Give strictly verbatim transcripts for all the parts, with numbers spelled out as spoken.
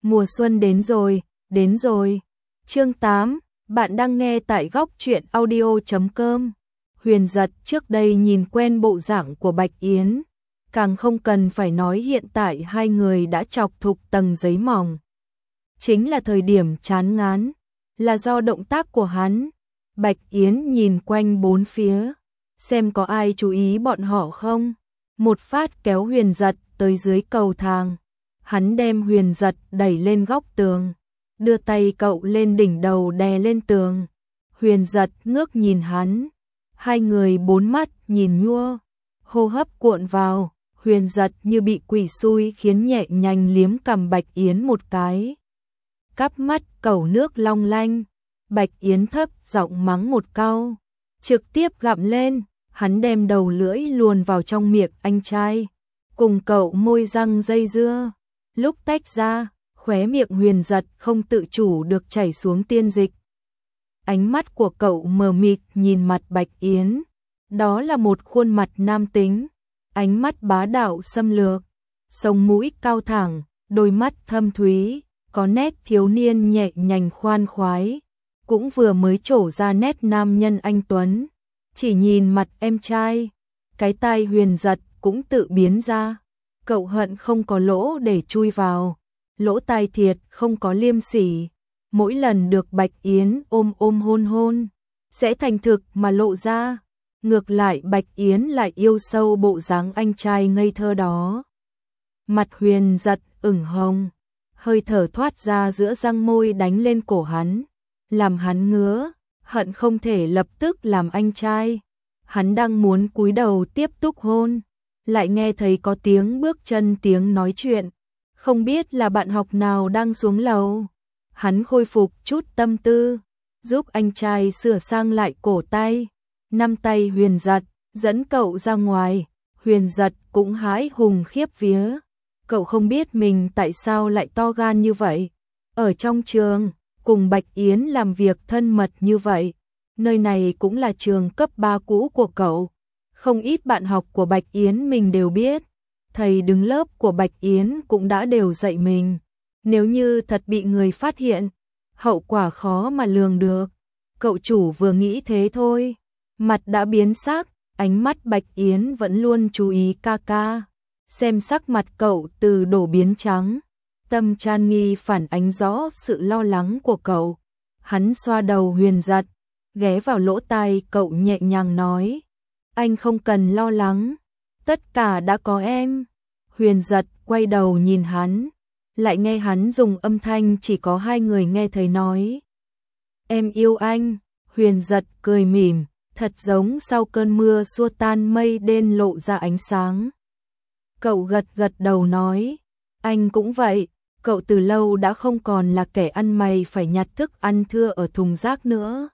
Mùa xuân đến rồi, đến rồi. Chương tám, bạn đang nghe tại góc truyện audio chấm com. Huyền Giật trước đây nhìn quen bộ dạng của Bạch Yến, càng không cần phải nói hiện tại hai người đã chọc thục tầng giấy mỏng. Chính là thời điểm chán ngán, là do động tác của hắn. Bạch Yến nhìn quanh bốn phía, xem có ai chú ý bọn họ không. Một phát kéo Huyền Giật tới dưới cầu thang. Hắn đem Huyền Giật đẩy lên góc tường, đưa tay cậu lên đỉnh đầu đè lên tường. Huyền Giật ngước nhìn hắn, hai người bốn mắt nhìn nhua, hô hấp cuộn vào. Huyền Giật như bị quỷ xui khiến nhẹ nhàng liếm cằm Bạch Yến một cái. Cắp mắt cẩu nước long lanh. Bạch Yến thấp giọng mắng một câu, trực tiếp gặm lên. Hắn đem đầu lưỡi luồn vào trong miệng anh trai, cùng cậu môi răng dây dưa. Lúc tách ra, khóe miệng Huyền Giật không tự chủ được chảy xuống tiên dịch. Ánh mắt của cậu mờ mịt nhìn mặt Bạch Yến. Đó là một khuôn mặt nam tính, ánh mắt bá đạo xâm lược, sống mũi cao thẳng, đôi mắt thâm thúy, có nét thiếu niên nhẹ nhàng khoan khoái, cũng vừa mới trổ ra nét nam nhân anh tuấn. Chỉ nhìn mặt em trai, cái tai Huyền Giật cũng tự biến ra. Cậu hận không có lỗ để chui vào, lỗ tai thiệt không có liêm sỉ. Mỗi lần được Bạch Yến ôm ôm hôn hôn, sẽ thành thực mà lộ ra. Ngược lại Bạch Yến lại yêu sâu bộ dáng anh trai ngây thơ đó. Mặt Huyền Giật ửng hồng, hơi thở thoát ra giữa răng môi đánh lên cổ hắn, làm hắn ngứa, hận không thể lập tức làm anh trai. Hắn đang muốn cúi đầu tiếp tục hôn, lại nghe thấy có tiếng bước chân tiếng nói chuyện. Không biết là bạn học nào đang xuống lầu. Hắn khôi phục chút tâm tư, giúp anh trai sửa sang lại cổ tay. Năm tay Huyền Giật dẫn cậu ra ngoài. Huyền Giật cũng hái hùng khiếp vía. Cậu không biết mình tại sao lại to gan như vậy. Ở trong trường, cùng Bạch Yến làm việc thân mật như vậy. Nơi này cũng là trường cấp ba cũ của cậu. Không ít bạn học của Bạch Yến mình đều biết. Thầy đứng lớp của Bạch Yến cũng đã đều dạy mình. Nếu như thật bị người phát hiện, hậu quả khó mà lường được. Cậu chủ vừa nghĩ thế thôi, mặt đã biến sắc. Ánh mắt Bạch Yến vẫn luôn chú ý ca ca, xem sắc mặt cậu từ đổ biến trắng. Tâm tràn nghi phản ánh rõ sự lo lắng của cậu. Hắn xoa đầu Huyền Giật, ghé vào lỗ tai cậu nhẹ nhàng nói, anh không cần lo lắng, tất cả đã có em. Huyền Giật quay đầu nhìn hắn, lại nghe hắn dùng âm thanh chỉ có hai người nghe thấy nói, em yêu anh. Huyền Giật cười mỉm, thật giống sau cơn mưa xua tan mây đen lộ ra ánh sáng. Cậu gật gật đầu nói, anh cũng vậy. Cậu từ lâu đã không còn là kẻ ăn mày phải nhặt thức ăn thưa ở thùng rác nữa.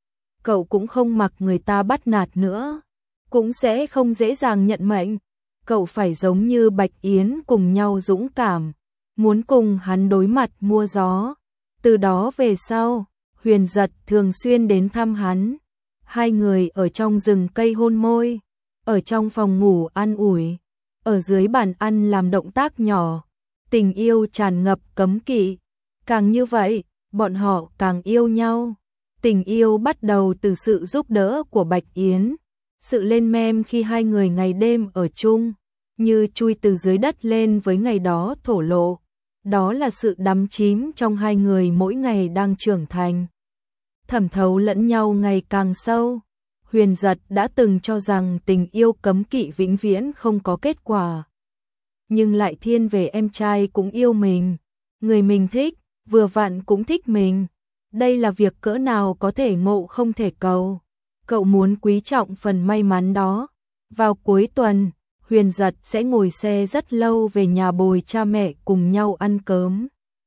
Cậu cũng không mặc người ta bắt nạt nữa, cũng sẽ không dễ dàng nhận mệnh. Cậu phải giống như Bạch Yến cùng nhau dũng cảm, muốn cùng hắn đối mặt mua gió. Từ đó về sau, Huyền Giật thường xuyên đến thăm hắn. Hai người ở trong rừng cây hôn môi, ở trong phòng ngủ an ủi, ở dưới bàn ăn làm động tác nhỏ. Tình yêu tràn ngập cấm kỵ. Càng như vậy, bọn họ càng yêu nhau. Tình yêu bắt đầu từ sự giúp đỡ của Bạch Yến. Sự lên men khi hai người ngày đêm ở chung, như chui từ dưới đất lên với ngày đó thổ lộ. Đó là sự đắm chím trong hai người mỗi ngày đang trưởng thành, thẩm thấu lẫn nhau ngày càng sâu. Huyền Giật đã từng cho rằng tình yêu cấm kỵ vĩnh viễn không có kết quả, nhưng lại thiên về em trai cũng yêu mình, người mình thích, vừa vặn cũng thích mình. Đây là việc cỡ nào có thể ngộ không thể cầu. Cậu muốn quý trọng phần may mắn đó. Vào cuối tuần, Huyền Giật sẽ ngồi xe rất lâu về nhà bồi cha mẹ cùng nhau ăn cơm.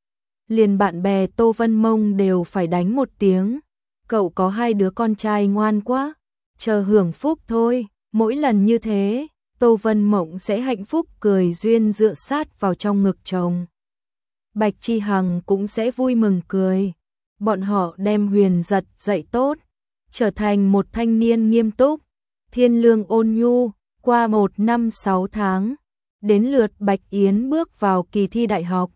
Liền bạn bè Tô Vân Mông đều phải đánh một tiếng. Cậu có hai đứa con trai ngoan quá, chờ hưởng phúc thôi. Mỗi lần như thế, Tô Vân Mộng sẽ hạnh phúc cười duyên dựa sát vào trong ngực chồng. Bạch Chi Hằng cũng sẽ vui mừng cười. Bọn họ đem Huyền Giật dạy tốt, trở thành một thanh niên nghiêm túc, thiên lương ôn nhu. Qua một năm sáu tháng, đến lượt Bạch Yến bước vào kỳ thi đại học.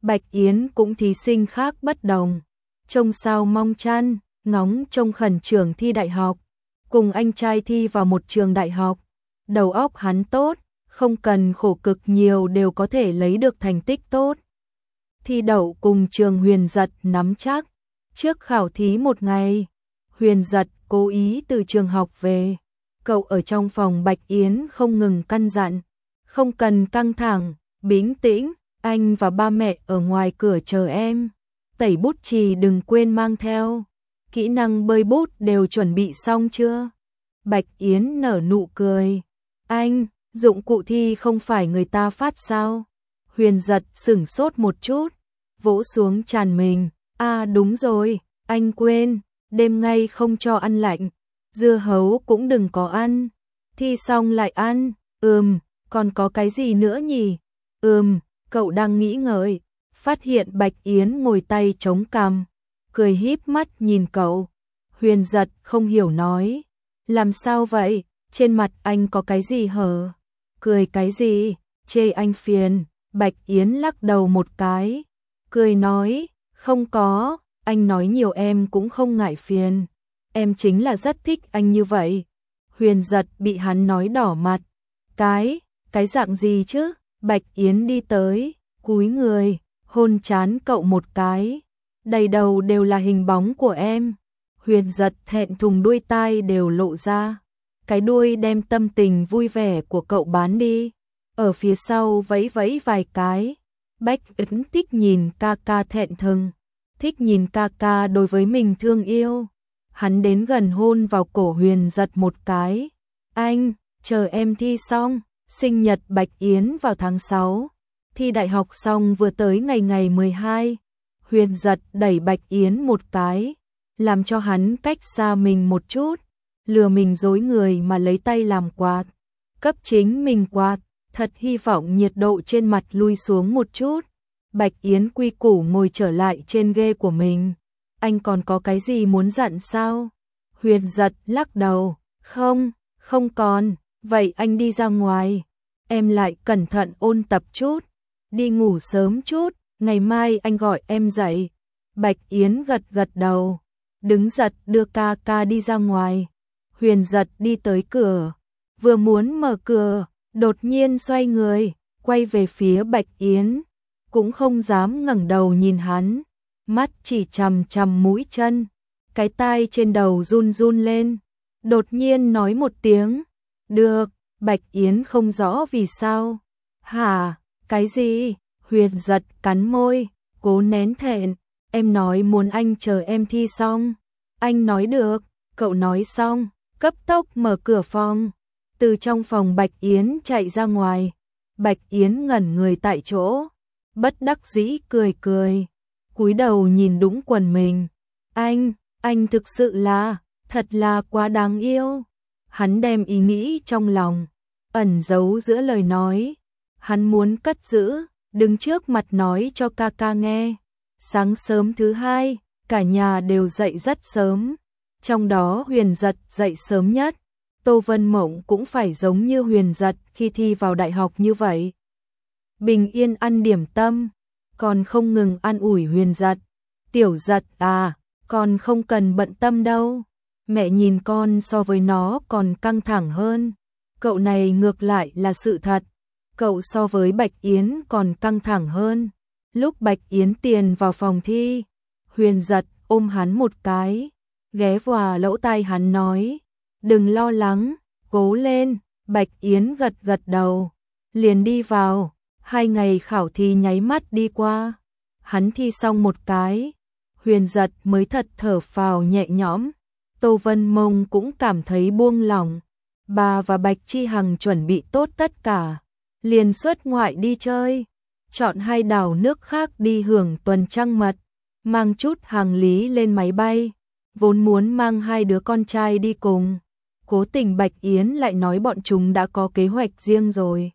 Bạch Yến cũng thí sinh khác bất đồng. Trông sao mong chăn, ngóng trông khẩn trường thi đại học. Cùng anh trai thi vào một trường đại học. Đầu óc hắn tốt, không cần khổ cực nhiều đều có thể lấy được thành tích tốt. Thi đậu cùng trường Huyền Giật nắm chắc. Trước khảo thí một ngày, Huyền Giật cố ý từ trường học về. Cậu ở trong phòng Bạch Yến không ngừng căn dặn. Không cần căng thẳng, bình tĩnh, anh và ba mẹ ở ngoài cửa chờ em. Tẩy bút chì đừng quên mang theo. Kỹ năng bơi bút đều chuẩn bị xong chưa? Bạch Yến nở nụ cười. Anh, dụng cụ thi không phải người ta phát sao? Huyền Giật sửng sốt một chút, vỗ xuống tràn mình. À đúng rồi, anh quên, đêm nay không cho ăn lạnh. Dưa hấu cũng đừng có ăn. Thi xong lại ăn. Ừm, còn có cái gì nữa nhỉ? Ừm, cậu đang nghĩ ngợi. Phát hiện Bạch Yến ngồi tay chống cằm, cười híp mắt nhìn cậu. Huyền Giật không hiểu nói. Làm sao vậy? Trên mặt anh có cái gì hở? Cười cái gì? Chê anh phiền. Bạch Yến lắc đầu một cái. Cười nói, không có, anh nói nhiều em cũng không ngại phiền. Em chính là rất thích anh như vậy. Huyền Giật bị hắn nói đỏ mặt. Cái, cái dạng gì chứ? Bạch Yến đi tới, cúi người, hôn trán cậu một cái. Đầy đầu đều là hình bóng của em. Huyền Giật thẹn thùng đuôi tai đều lộ ra. Cái đuôi đem tâm tình vui vẻ của cậu bán đi. Ở phía sau vẫy vẫy vài cái. Bạch Yến thích nhìn ca ca thẹn thùng. Thích nhìn ca ca đối với mình thương yêu. Hắn đến gần hôn vào cổ Huyền Giật một cái. Anh, chờ em thi xong. Sinh nhật Bạch Yến vào tháng sáu. Thi đại học xong vừa tới ngày ngày mười hai. Huyền Giật đẩy Bạch Yến một cái, làm cho hắn cách xa mình một chút. Lừa mình dối người mà lấy tay làm quạt. Cấp chính mình quạt. Thật hy vọng nhiệt độ trên mặt lui xuống một chút. Bạch Yến quy củ ngồi trở lại trên ghê của mình. Anh còn có cái gì muốn dặn sao? Huyền Giật lắc đầu. Không, không còn. Vậy anh đi ra ngoài. Em lại cẩn thận ôn tập chút. Đi ngủ sớm chút. Ngày mai anh gọi em dậy. Bạch Yến gật gật đầu. Đứng giật đưa ca ca đi ra ngoài. Huyền Giật đi tới cửa. Vừa muốn mở cửa, đột nhiên xoay người, quay về phía Bạch Yến. Cũng không dám ngẩng đầu nhìn hắn. Mắt chỉ chằm chằm mũi chân. Cái tai trên đầu run run lên. Đột nhiên nói một tiếng. Được. Bạch Yến không rõ vì sao. Hả? Cái gì? Huyền Giật cắn môi, cố nén thẹn. Em nói muốn anh chờ em thi xong. Anh nói được. Cậu nói xong, cấp tốc mở cửa phòng. Từ trong phòng Bạch Yến chạy ra ngoài. Bạch Yến ngẩn người tại chỗ. Bất đắc dĩ cười cười. Cúi đầu nhìn đũng quần mình. Anh, anh thực sự là, thật là quá đáng yêu. Hắn đem ý nghĩ trong lòng, ẩn giấu giữa lời nói. Hắn muốn cất giữ, đứng trước mặt nói cho ca ca nghe. Sáng sớm thứ hai, cả nhà đều dậy rất sớm. Trong đó Huyền Giật dậy sớm nhất. Tô Vân Mộng cũng phải giống như Huyền Giật khi thi vào đại học như vậy. Bình yên ăn điểm tâm, còn không ngừng an ủi Huyền Giật. Tiểu Giật à, con không cần bận tâm đâu. Mẹ nhìn con so với nó còn căng thẳng hơn. Cậu này ngược lại là sự thật. Cậu so với Bạch Yến còn căng thẳng hơn. Lúc Bạch Yến tiền vào phòng thi, Huyền Giật ôm hắn một cái, ghé vào lỗ tai hắn nói. Đừng lo lắng, cố lên. Bạch Yến gật gật đầu, liền đi vào. Hai ngày khảo thi nháy mắt đi qua. Hắn thi xong một cái, Huyền Giật mới thật thở phào nhẹ nhõm. Tô Vân Mông cũng cảm thấy buông lỏng. Bà và Bạch Chi Hằng chuẩn bị tốt tất cả, liền xuất ngoại đi chơi, chọn hai đảo nước khác đi hưởng tuần trăng mật, mang chút hành lý lên máy bay. Vốn muốn mang hai đứa con trai đi cùng, cố tình Bạch Yến lại nói bọn chúng đã có kế hoạch riêng rồi,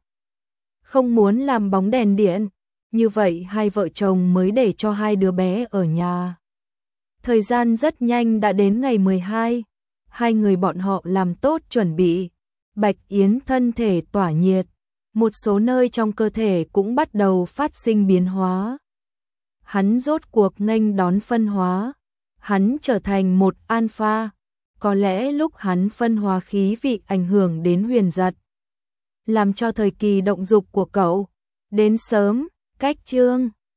không muốn làm bóng đèn điện. Như vậy hai vợ chồng mới để cho hai đứa bé ở nhà. Thời gian rất nhanh đã đến ngày mười hai. Hai người bọn họ làm tốt chuẩn bị. Bạch Yến thân thể tỏa nhiệt, một số nơi trong cơ thể cũng bắt đầu phát sinh biến hóa. hắn rốt cuộc nghênh đón phân hóa, hắn trở thành một alpha, có lẽ lúc hắn phân hóa khí vị ảnh hưởng đến Huyền Giật, làm cho thời kỳ động dục của cậu đến sớm, cách chương